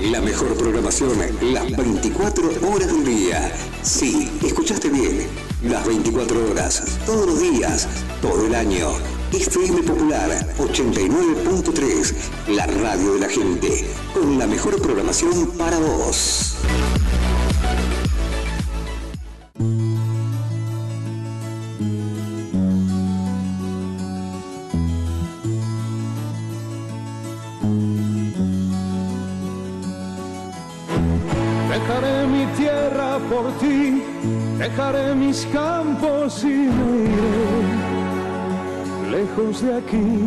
La mejor programación, las 24 horas del día. Sí, escuchaste bien. Las 24 horas, todos los días, todo el año. FM Popular 89.3, la radio de la gente, con la mejor programación para vos. Dejaré mi tierra por ti, dejaré mis campos y me iré lejos de aquí.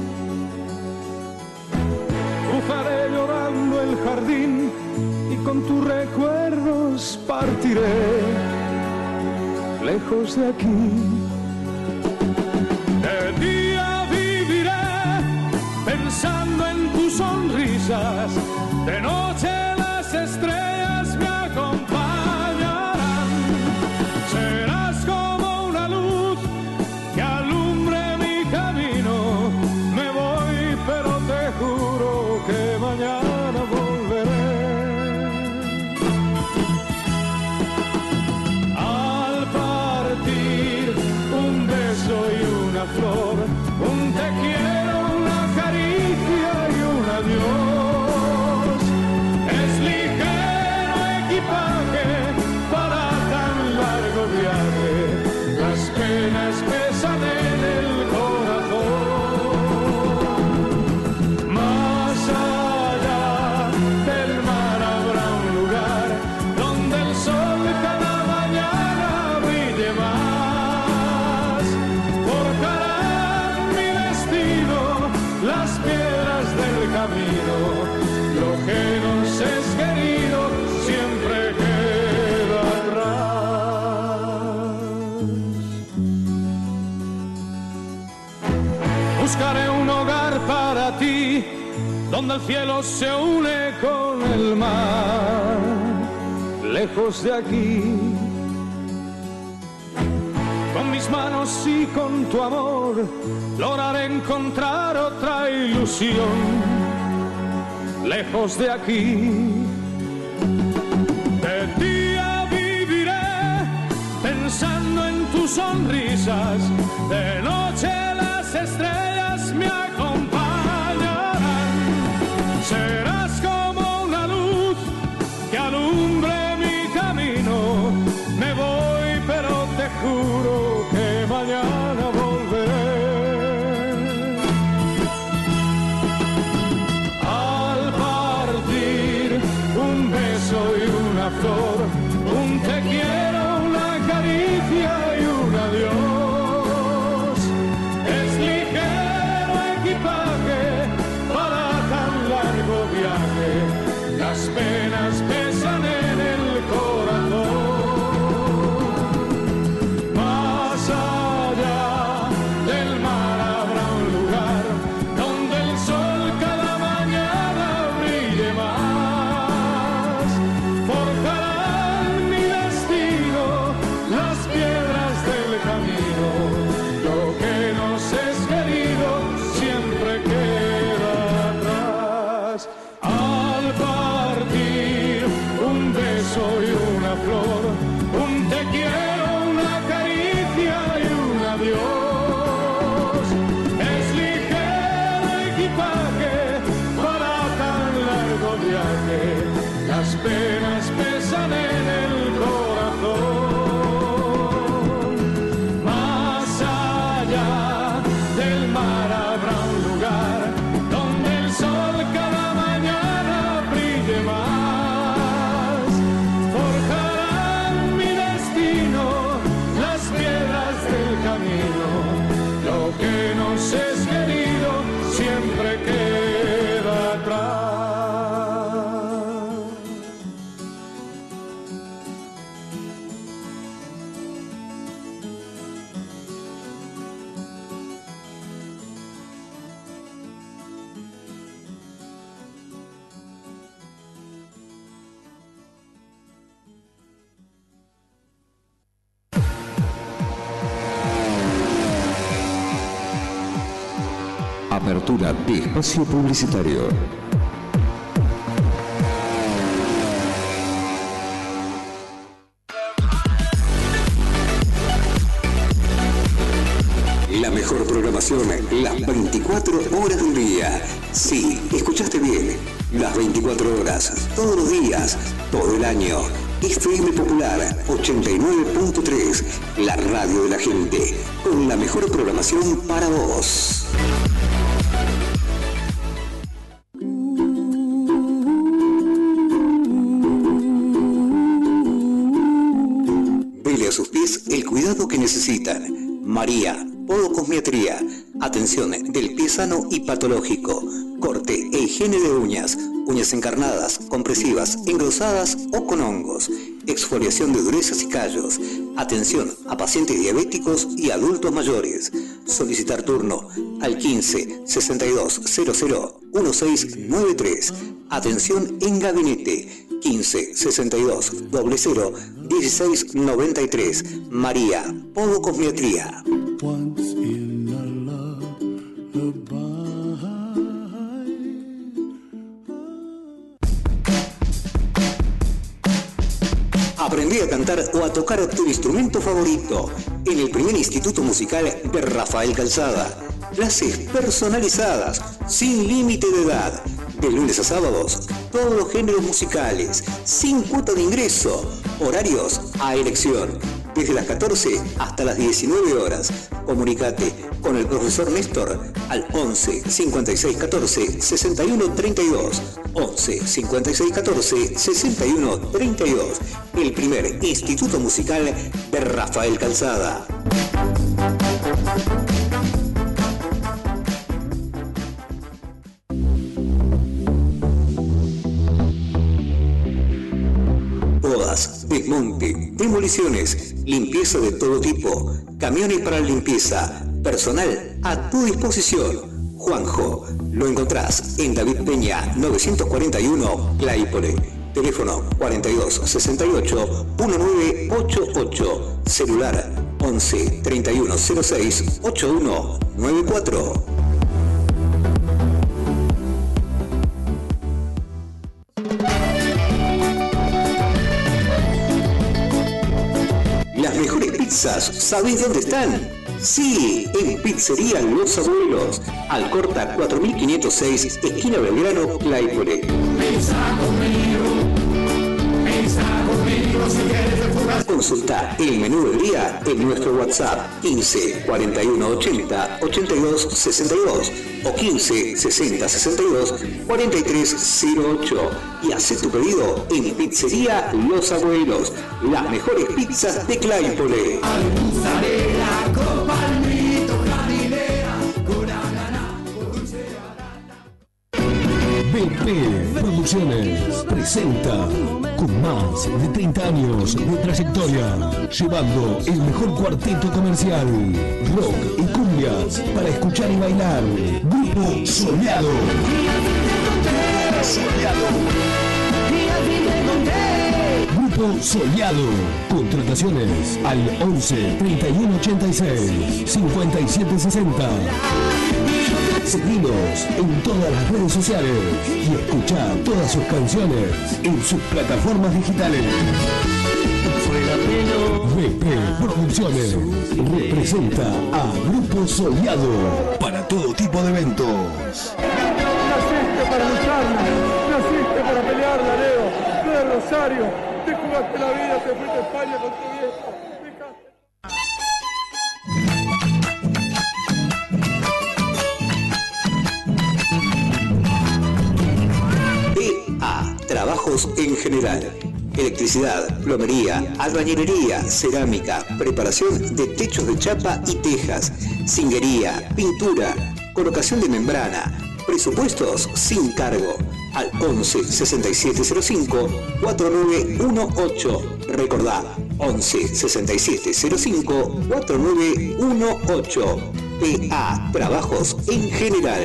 Cruzaré llorando el jardín y con tus recuerdos partiré lejos de aquí. De día viviré pensando en tus sonrisas, de noche las estrellas me acompañarán. Serás como una luz que alumbre mi camino. Me voy, pero te juro que mañana volveré. Al partir, un beso y una flor, un te quiero, una caricia y un adiós. Es ligero equipaje para tan largo viaje, las penas pesan en el corazón. Más allá del mar habrá un lugar donde el sol cada mañana brille más. Forjarán mi destino las piedras del camino. Lo que nos es querido siempre queda atrás. Buscaré un hogar para ti, donde el cielo se une con el mar, lejos de aquí. Con mis manos y con tu amor lograré encontrar otra ilusión, lejos de aquí. De día viviré pensando en tus sonrisas, de noche las estrellas me acompañarán. Serás como una luz que alumbre mi camino. Me voy, pero te juro que mañana volveré. Al partir, un beso y una flor, un te quiero, una caricia y un adiós. Es ligero equipaje para tan largo viaje, las penas pesan en el corazón. Más allá del mar habrá un lugar donde el sol cada mañana brille más. Forjarán mi destino las piedras del camino. Lo que nos es querido siempre queda atrás. Al partir, un beso y una flor, un te quiero, una caricia y un adiós. Es ligero equipaje para tan largo viaje, las penas pesan en el corazón. Más allá del mar habrá un lugar donde el sol cada mañana brille más. Forjarán mi destino las piedras del camino. Lo que nos es querido siempre queda atrás. Apertura de espacio publicitario. mejor programación las 24 horas del día. Sí, escuchaste bien. Las 24 horas, todos los días, todo el año. FM Popular 89.3, la radio de la gente, con la mejor programación para vos. Dele a sus pies el cuidado que necesitan. María, Podocosmiatría, atención del pie sano y patológico, corte e higiene de uñas, uñas encarnadas, compresivas, engrosadas o con hongos, exfoliación de durezas y callos, atención a pacientes diabéticos y adultos mayores. Solicitar turno al 15 62 00 1693. Atención en gabinete 15 62 00 1693. María, Podocosmiatría. Aprendí a cantar o a tocar tu instrumento favorito en el primer instituto musical de Rafael Calzada. Clases personalizadas, sin límite de edad. De lunes a sábados, todos los géneros musicales, sin cuota de ingreso. Horarios a elección, desde las 14 hasta las 19 horas. Comunicate con el profesor Néstor al 11 56 14 61 32. 11 56 14 61 32. El primer instituto musical de Rafael Calzada. Podas, desmonte, demoliciones, limpieza de todo tipo, camiones para limpieza, personal a tu disposición. Juanjo, lo encontrás en David Peña 941, Claypole. Teléfono 42 68 1988. Celular 11 31 06 8194. Las mejores pizzas, ¿sabés dónde están? Sí, en Pizzería Los Abuelos, Alcorta 4506, esquina Belgrano, Claypole. Consulta el menú del día en nuestro WhatsApp 15 41 80 82 62 o 15 60 62 43 08 y haz tu pedido en Pizzería Los Abuelos, las mejores pizzas de Claypole. BP Producciones presenta, con más de 30 años de trayectoria, llevando el mejor cuarteto comercial, rock y cumbias para escuchar y bailar. Grupo Soleado. Grupo Soleado. Contrataciones al 11 31 86 57 60. Seguinos en todas las redes sociales y escucha todas sus canciones en sus plataformas digitales. BP Producciones representa a Grupo Soleado para todo tipo de eventos. Naciste para lucharla, naciste para pelearla, Leo. Tú eres Rosario, te jugaste la vida, te fuiste a España con tu viejo. Trabajos en general: electricidad, plomería, albañilería, cerámica, preparación de techos de chapa y tejas, zinguería, pintura, colocación de membrana. Presupuestos sin cargo al 11 6705 4918. Recordá, 11 6705 4918. PA Trabajos en general.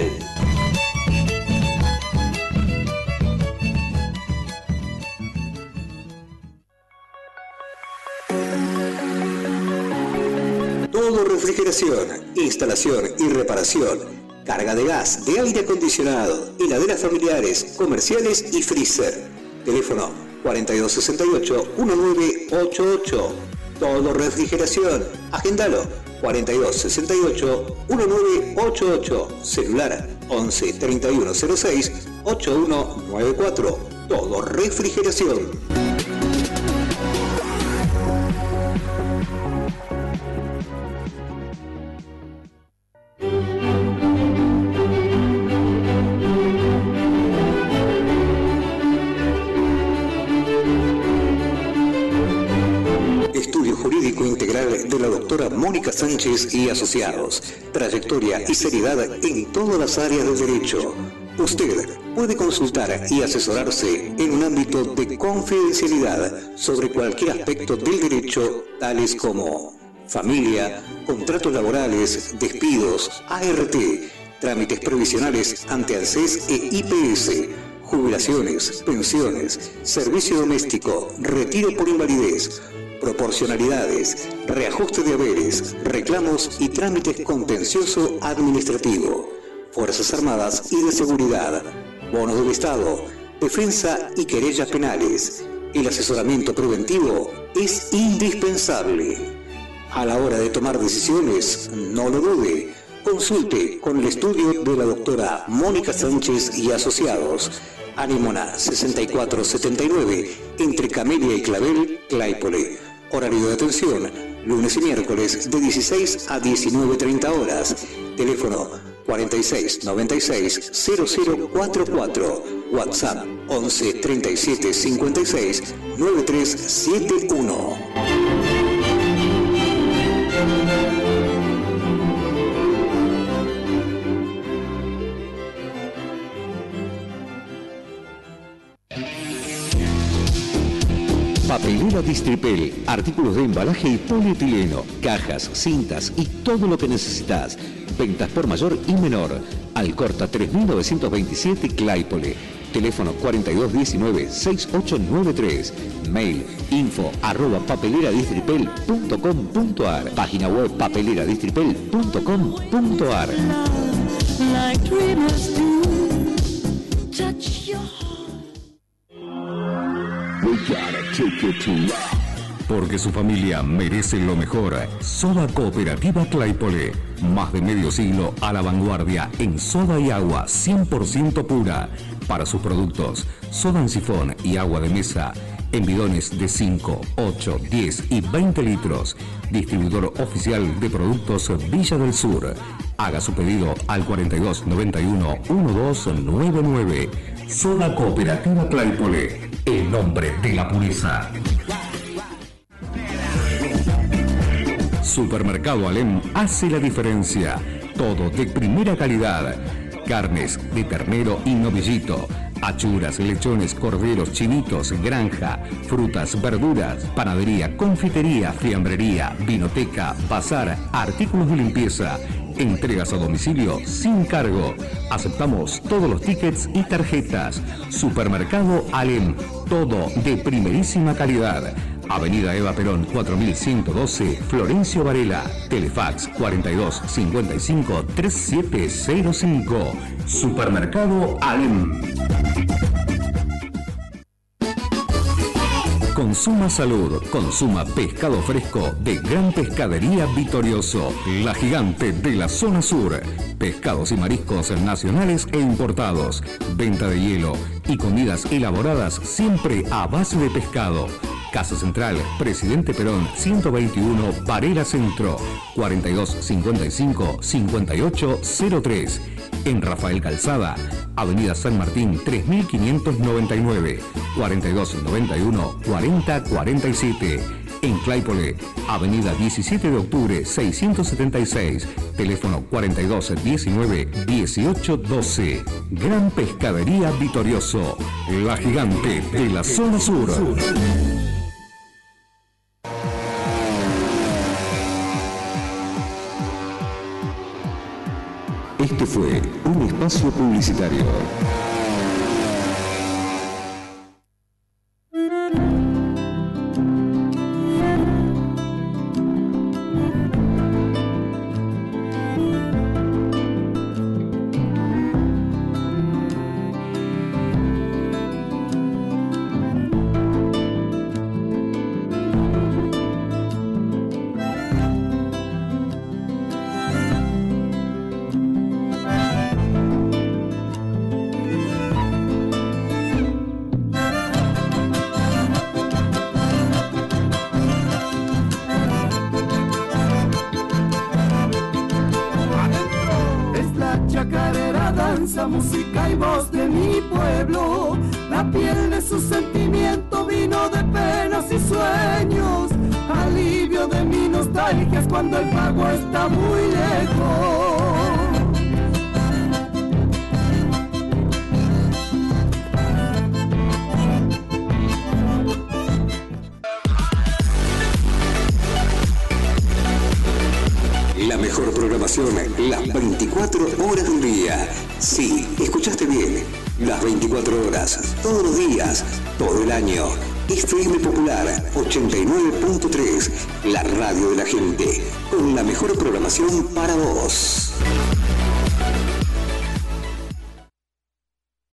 Todo refrigeración, instalación y reparación, carga de gas, de aire acondicionado, heladeras familiares, comerciales y freezer. Teléfono 4268-1988. Todo refrigeración. Agéndalo 42 68 1988. Celular 11 31 06 8194. Todo refrigeración. Estudio Jurídico Integral de la doctora Mónica Sánchez y Asociados. Trayectoria y seriedad en todas las áreas del derecho. Usted puede consultar y asesorarse en un ámbito de confidencialidad sobre cualquier aspecto del derecho, tales como familia, contratos laborales, despidos, ART, trámites previsionales ante ANSES e IPS, jubilaciones, pensiones, servicio doméstico, retiro por invalidez, proporcionalidades, reajuste de haberes, reclamos y trámites contencioso administrativo, Fuerzas Armadas y de Seguridad, bonos del Estado, defensa y querellas penales. El asesoramiento preventivo es indispensable. A la hora de tomar decisiones, no lo dude. Consulte con el estudio de la doctora Mónica Sánchez y Asociados. Anímona 6479, entre Camelia y Clavel, Claypole. Horario de atención, lunes y miércoles de 16 a 19:30 horas. Teléfono 46 96 0044. WhatsApp 11 37 56 9371. Papelera Distripel, artículos de embalaje y polietileno, cajas, cintas y todo lo que necesitas. Ventas por mayor y menor. Alcorta 3927 Claypole. Teléfono 4219-6893. Mail info@papeleradistripel.com.ar. Página web papeleradistripel.com.ar. Porque su familia merece lo mejor. Soda Cooperativa Claypole. Más de medio siglo a la vanguardia en soda y agua 100% pura. Para sus productos, soda en sifón y agua de mesa, en bidones de 5, 8, 10 y 20 litros. Distribuidor oficial de productos Villa del Sur. Haga su pedido al 4291-1299. Soda Cooperativa Claypole. El nombre de la pureza. Supermercado Alem hace la diferencia. Todo de primera calidad. Carnes de ternero y novillito, achuras, lechones, corderos, chinitos, granja, frutas, verduras, panadería, confitería, fiambrería, vinoteca, bazar, artículos de limpieza. Entregas a domicilio sin cargo. Aceptamos todos los tickets y tarjetas. Supermercado Alem. Todo de primerísima calidad. Avenida Eva Perón 4112, Florencio Varela. Telefax 42 55 3705. Supermercado Alem. Consuma salud, consuma pescado fresco de Gran Pescadería Vitorioso, la gigante de la zona sur. Pescados y mariscos nacionales e importados, venta de hielo y comidas elaboradas siempre a base de pescado. Casa Central, Presidente Perón 121, Varela Centro, 4255-5803. En Rafael Calzada, Avenida San Martín 3599, 4291-4047. En Claypole, Avenida 17 de Octubre 676, teléfono 4219-1812. Gran Pescadería Vitorioso, la gigante de la zona sur. Este fue un espacio publicitario. chacarera, danza, música y voz de mi pueblo. La piel de su sentimiento, vino de penas y sueños, alivio de mi nostalgia es cuando el pago está muy lejos. La mejor programación, las 24 horas del día. Sí, escuchaste bien. Las 24 horas, todos los días, todo el año. FM Popular 89.3, la radio de la gente, con la mejor programación para vos.